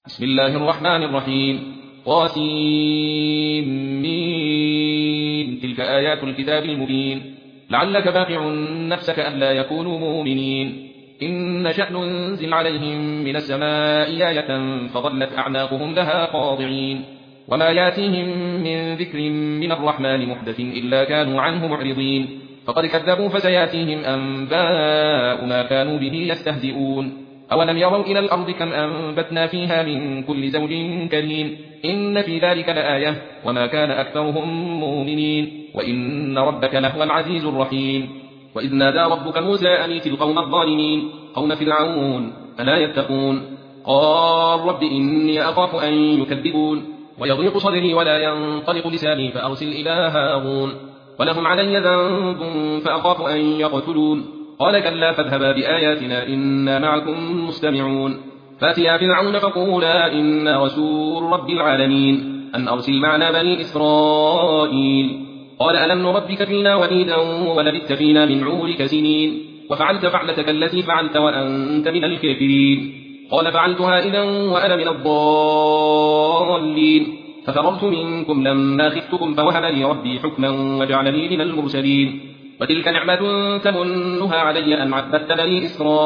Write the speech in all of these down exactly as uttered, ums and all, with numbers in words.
بسم الله الرحمن الرحيم قاسم تلك آيات الكتاب المبين لعلك باقع نفسك ألا يكونوا مؤمنين إن نشأ ننزل عليهم من السماء آية فظلت أعناقهم لها خاضعين وما ياتيهم من ذكر من الرحمن محدث إلا كانوا عنه معرضين فقد كذبوا فسياتيهم أنباء ما كانوا به يستهزئون أولم يروا إلى الأرض كم أنبتنا فيها من كل زوج كريم إن في ذلك لآية وما كان أكثرهم مؤمنين وإن ربك لهو العزيز الرحيم وإذ نادى ربك موسى أن ائت القوم الظالمين قوم فرعون ألا يتقون قال رب إني أخاف أن يكذبون ويضيق صدري ولا ينطلق لساني فأرسل إلى هارون ولهم علي ذنب فأخاف أن يقتلون قال كلا فاذهبا بآياتنا إنا معكم مستمعون فاتيا فرعون فقولا إنا رسول رب العالمين أن أرسل معنا بني إسرائيل قال ألم نربك فينا وليدا ولبثت فينا من عمرك سنين وفعلت فعلتك التي فعلت وأنت من الكافرين قال فعلتها إذا وأنا من الضالين ففررت منكم لما خفتكم فوهب لي ربي حكما وجعلني من المرسلين وتلك نعمة تمنها علي أن عبدت بني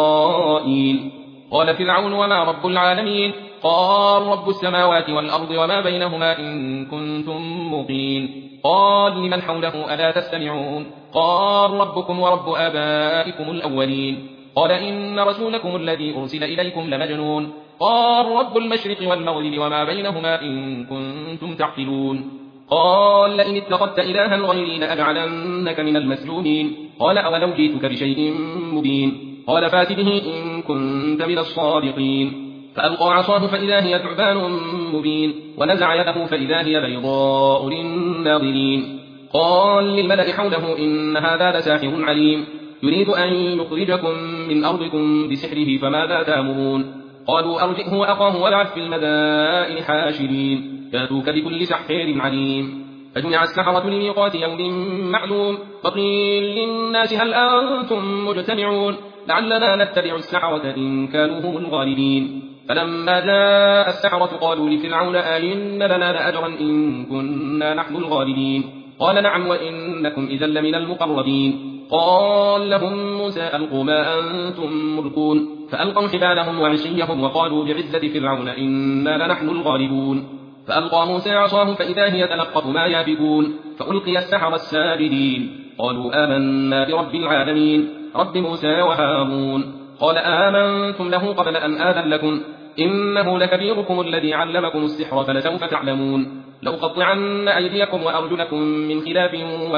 إسرائيل قال فرعون وما رب العالمين قال رب السماوات والأرض وما بينهما إن كنتم موقين قال لمن حوله ألا تستمعون قال ربكم ورب آبائكم الأولين قال إن رسولكم الذي أرسل إليكم لمجنون قال رب المشرق والمغرب وما بينهما إن كنتم تعقلون قال لئن اتخذت إلها غيري لأجعلنك من المسجونين قال أولو جئتك بشيء مبين قال فات به إن كنت من الصادقين فألقى عصاه فإذا هي ثعبان مبين ونزع يده فإذا هي بيضاء للناظرين قال للملأ حوله إن هذا لساحر عليم يريد أن يخرجكم من أرضكم بسحره فماذا تأمرون قالوا أرجئه وأخاه وابعث في المدائن حاشرين يأتوك بكل سحر عليم فجمع السحرة لميقات يوم معلوم وقيل للناس هل أنتم مجتمعون لعلنا نتبع السحرة إن كانوا هم الغالبين فلما جاء السحرة قالوا لفرعون أئن لنا لأجرا إن كنا نحن الغالبين قال نعم وإنكم إذا لمن المقربين قال لهم موسى ألقوا ما أنتم ملقون فألقوا حبالهم وعصيهم وقالوا بعزة فرعون إنا لنحن الغالبون فألقى موسى عصاه فإذا هي تلقف ما يافكون فألقي السحرة الساجدين قالوا آمنا برب العالمين رب موسى وهارون قال آمنتم له قبل أن آذن لكم إنه لكبيركم الذي علمكم السحر فلسوف تعلمون لأقطعن أيديكم وأرجلكم من خلاف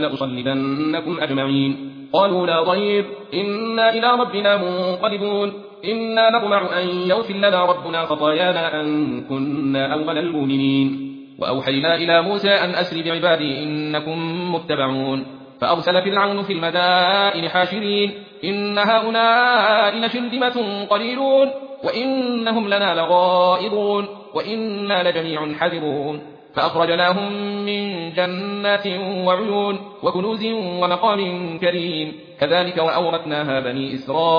ولأصلبنكم أجمعين قالوا لا ضير إنا إلى ربنا منقلبون إنا نطمع أن يغفر لنا ربنا خطايانا أن كنا أول المؤمنين وأوحينا إلى موسى أن أسر بعبادي إنكم متبعون فأرسل فرعون في المدائن حاشرين إن هؤلاء لشرذمة قليلون وإنهم لنا لغائظون وإنا لجميع حذرون فأخرجناهم من جنات وعيون وكنوز ومقام كريم كذلك وأورثناها بني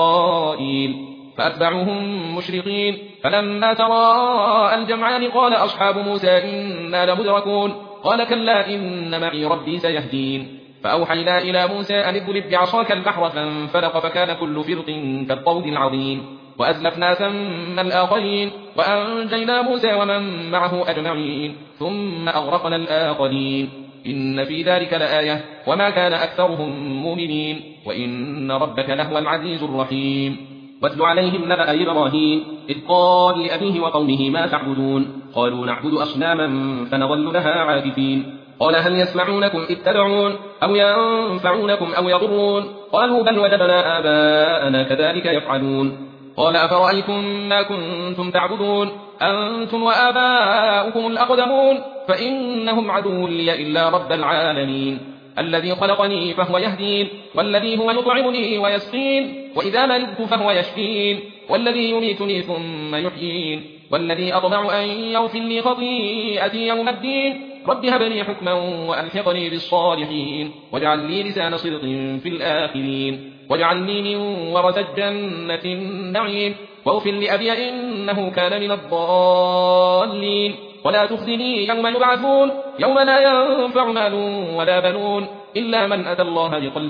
إسرائيل فأتبعوهم مشرقين فلما تراءى الجمعان قال أصحاب موسى إنا لمدركون قال كلا إن معي ربي سيهدين فأوحينا إلى موسى أن اضرب بعصاك البحر فانفلق فكان كل فرق كالطود العظيم وأزلفنا ثم الآخرين وأنجينا موسى ومن معه أجمعين ثم أغرقنا الآخرين إن في ذلك لآية وما كان أكثرهم مؤمنين وإن ربك لهو العزيز الرحيم واتل عليهم نبأ إبراهيم إذ قال لأبيه وقومه ما تعبدون قالوا نعبد أصناما فنظل لها عاكفين قال هل يسمعونكم إذ تدعون أو ينفعونكم أو يضرون قالوا بل وجدنا آباءنا كذلك يفعلون قال أفرأيتم ما كنتم تعبدون أنتم وآباؤكم الأقدمون فإنهم عدو لي إلا رب العالمين الذي خلقني فهو يهدين والذي هو يطعمني ويسقين وإذا مرضت فهو يشفين والذي يميتني ثم يحيين والذي أطمع أن يغفر لي خطيئتي يوم الدين رب هب لي حكما وألحقني بالصالحين واجعل لي لسان صدق في الآخرين واجعلني من ورثة جنة النعيم واغفر لأبي إن إنه كان من الضالين ولا تخزني يوم يبعثون يوم لا ينفع مال ولا بنون إلا من أتى الله بقلب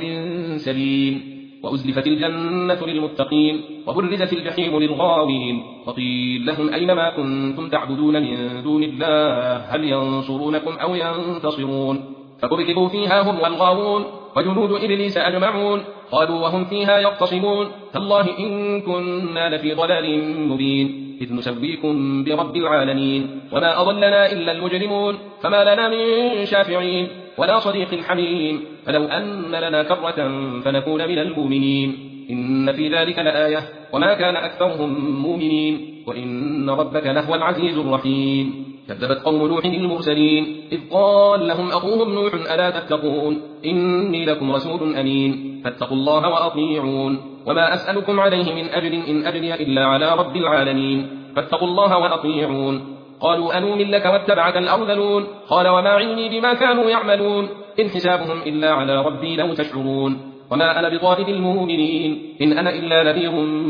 سليم وأزلفت الجنة للمتقين وبرزت الجحيم للغاوين وقيل لهم أينما كنتم تعبدون من دون الله هل ينصرونكم أو ينتصرون فكبكبوا فيها هم والغاوون وجنود إبليس أجمعون قالوا وهم فيها يختصمون تالله إن كنا لفي ضلال مبين إذ نسويكم برب العالمين وما أضلنا إلا المجرمون فما لنا من شافعين ولا صديق حميم فلو أن لنا كرة فنكون من المؤمنين إن في ذلك لآية وما كان أكثرهم مؤمنين وإن ربك لهو العزيز الرحيم كذبت قوم نوح المرسلين إذ قال لهم أخوهم نوح ألا تتقون إني لكم رسول أمين فاتقوا الله وأطيعون وما أسألكم عليه من أجر إن أجري إلا على رب العالمين فاتقوا الله وأطيعون قالوا أنؤمن لك واتبعك الأرذلون قال وما علمي بما كانوا يعملون إن حسابهم إلا على ربي لو تشعرون وما أنا بطارد المؤمنين إن أنا إلا نذير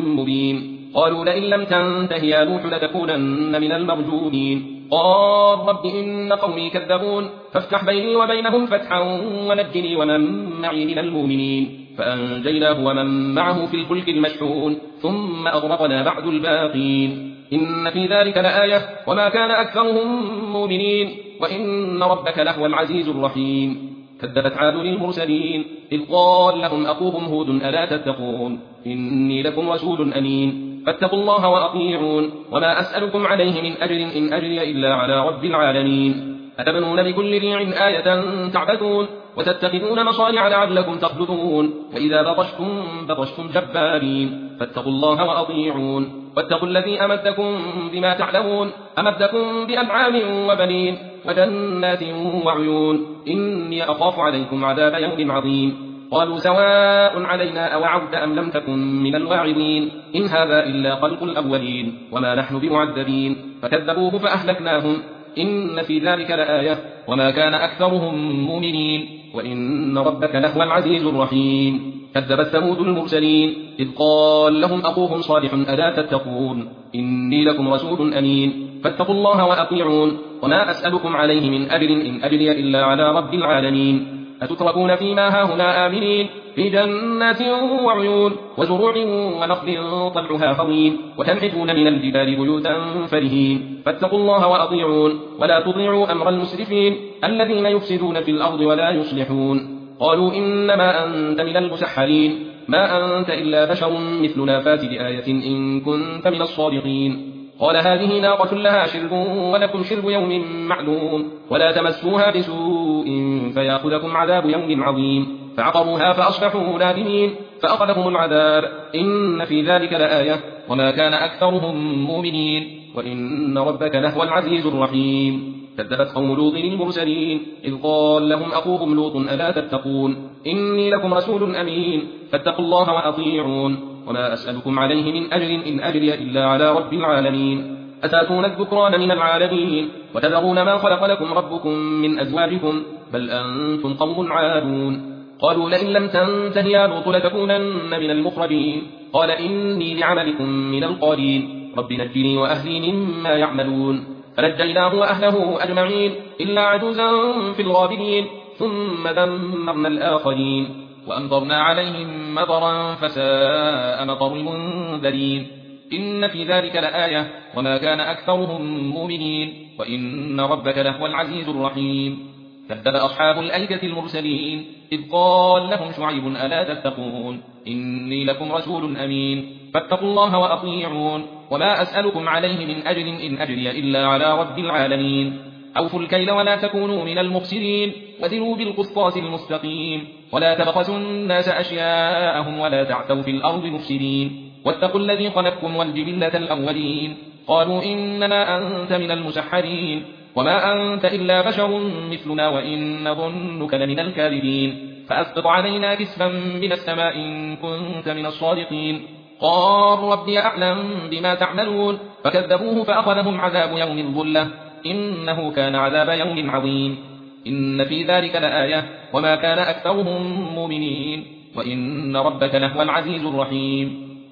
مبين قالوا لئن لم تنته يا نوح لتكونن من المرجومين قال رب إن قومي كذبون فافتح بيني وبينهم فتحا ونجني ومن معي من المؤمنين فأنجيناه ومن معه في الفلك المشحون ثم أغرقنا بعد الباقين إن في ذلك لآية وما كان أكثرهم مؤمنين وإن ربك لهو العزيز الرحيم كذبت عاد للمرسلين إذ قال لهم أخوهم هود ألا تتقون إني لكم رسول أمين فاتقوا الله وأطيعون وما أسألكم عليه من أجر إن أجري إلا على رب العالمين أتبنون بكل ريع آية تعبثون وتتخذون مصانع لعلكم تخلدون وإذا بطشتم بطشتم جبارين فاتقوا الله وأطيعون واتقوا الذي أمدكم بما تعلمون أمدكم بأنعام وبنين وجنات وعيون إني أخاف عليكم عذاب يوم عظيم قالوا سواء علينا أوعظت أم لم تكن من الواعظين إن هذا إلا خلق الأولين وما نحن بمعذبين فكذبوه فأهلكناهم إن في ذلك لآية وما كان أكثرهم مؤمنين وإن ربك لهو العزيز الرحيم كذبت ثمود المرسلين إذ قال لهم أخوهم صالح ألا تتقون إني لكم رسول أمين فاتقوا الله وأطيعون وما أسألكم عليه من أجر إن أجري إلا على رب العالمين أتتركون فيما هاهنا آمنين في جنات وعيون وزروع ونخل طلعها خضيم وتنحتون من الجبال بيوتا فرهين فاتقوا الله وأطيعون ولا تطيعوا أمر المسرفين الذين يفسدون في الأرض ولا يصلحون قالوا إنما أنت من المسحرين ما أنت إلا بشر مثلنا فات بآية إن كنت من الصادقين قال هذه ناقة لها شرب ولكم شرب يوم معلوم ولا تمسوها بسوء فيأخذكم عذاب يوم عظيم فعقروها فأصبحوا نادمين فأخذهم العذاب إن في ذلك لآية وما كان أكثرهم مؤمنين وإن ربك لهو العزيز الرحيم كذبت قوم لوط المرسلين إذ قال لهم أخوهم لوط ألا تتقون إني لكم رسول أمين فاتقوا الله وأطيعون وما أسألكم عليه من أجر إن أجري إلا على رب العالمين أتاتون الذكران من العالمين وتذرون ما خلق لكم ربكم من أزواجكم بل أنتم قوم عادون قالوا لئن لم تنته يا لوط لتكونن من المخرجين قال إني لعملكم من القالين رب نجني وأهلي مما يعملون فنجيناه وأهله أجمعين إلا عجوزا في الغابرين ثم دمرنا الآخرين وأمطرنا عليهم مطرا فساء مطر المنذرين إن في ذلك لآية وما كان أكثرهم مؤمنين وإن ربك لهو العزيز الرحيم كذب أصحاب الأيكة المرسلين إذ قال لهم شعيب ألا تتقون إني لكم رسول أمين فاتقوا الله وأطيعون وما أسألكم عليه من أجر إن أجري إلا على رب العالمين أوفوا الكيل ولا تكونوا من المخسرين وزنوا بالقسطاس المستقيم ولا تبخسوا الناس أشياءهم ولا تعثوا في الأرض مفسدين واتقوا الذي خلقكم والجبلة الأولين قالوا إنما أنت من المسحرين وما أنت إلا بشر مثلنا وإن ظنك لمن الكاذبين فأسقط علينا كسفا من السماء إن كنت من الصادقين قال ربي أعلم بما تعملون فكذبوه فأخذهم عذاب يوم الظلة إنه كان عذاب يوم عظيم إن في ذلك لآية وما كان أكثرهم مؤمنين وإن ربك لهو العزيز الرحيم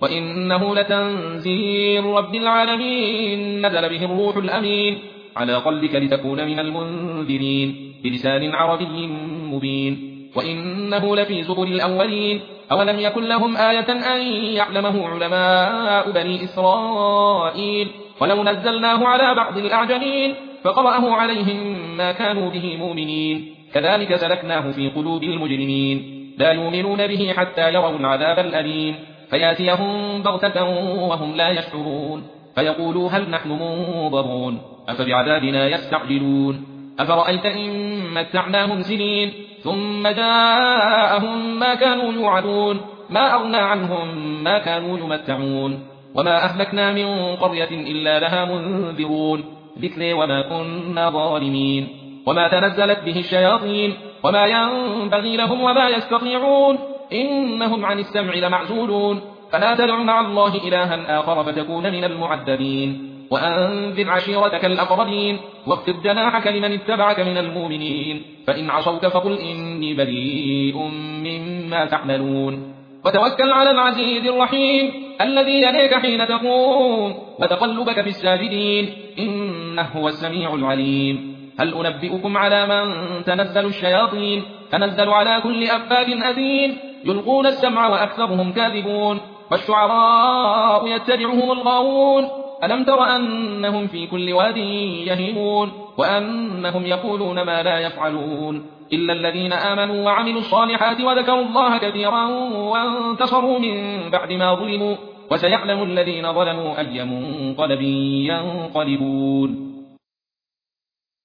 وإنه لتنزيل رب العالمين نزل به الروح الأمين على قلبك لتكون من المنذرين بلسان عربي مبين وإنه لفي زبر الأولين أولم يكن لهم آية أن يعلمه علماء بني إسرائيل ولو نزلناه على بعض الأعجمين فقرأه عليهم ما كانوا به مؤمنين كذلك سلكناه في قلوب المجرمين لا يؤمنون به حتى يروا العذاب الأليم فياتيهم بغتة وهم لا يشعرون فيقولوا هل نحن منظرون أفبعذابنا يستعجلون أفرأيت إن متعناهم سنين ثم جاءهم ما كانوا يوعدون ما أغنى عنهم ما كانوا يمتعون وما أهلكنا من قرية إلا لها منذرون ذكر وما كنا ظالمين وما تنزلت به الشياطين وما ينبغي لهم وما يستطيعون إنهم عن السمع لمعزولون فلا تدع مع الله إلها آخر فتكون من المعذبين وأنذر عشيرتك الأقربين واخفض جناحك لمن اتبعك من المؤمنين فإن عصوك فقل إني بريء مما تعملون وتوكل على العزيز الرحيم الذي يليك حين تقوم وتقلبك في الساجدين إنه هو السميع العليم هل أنبئكم على من تنزل الشياطين تنزل على كل أفاك أثيم يلقون السمع وأكثرهم كاذبون والشعراء يتبعهم الغاوون ألم تر أنهم في كل واد يهيمون وأنهم يقولون ما لا يفعلون إلا الذين آمنوا وعملوا الصالحات وذكروا الله كثيرا وانتصروا من بعد ما ظلموا وسيعلم الذين ظلموا أي منقلب ينقلبون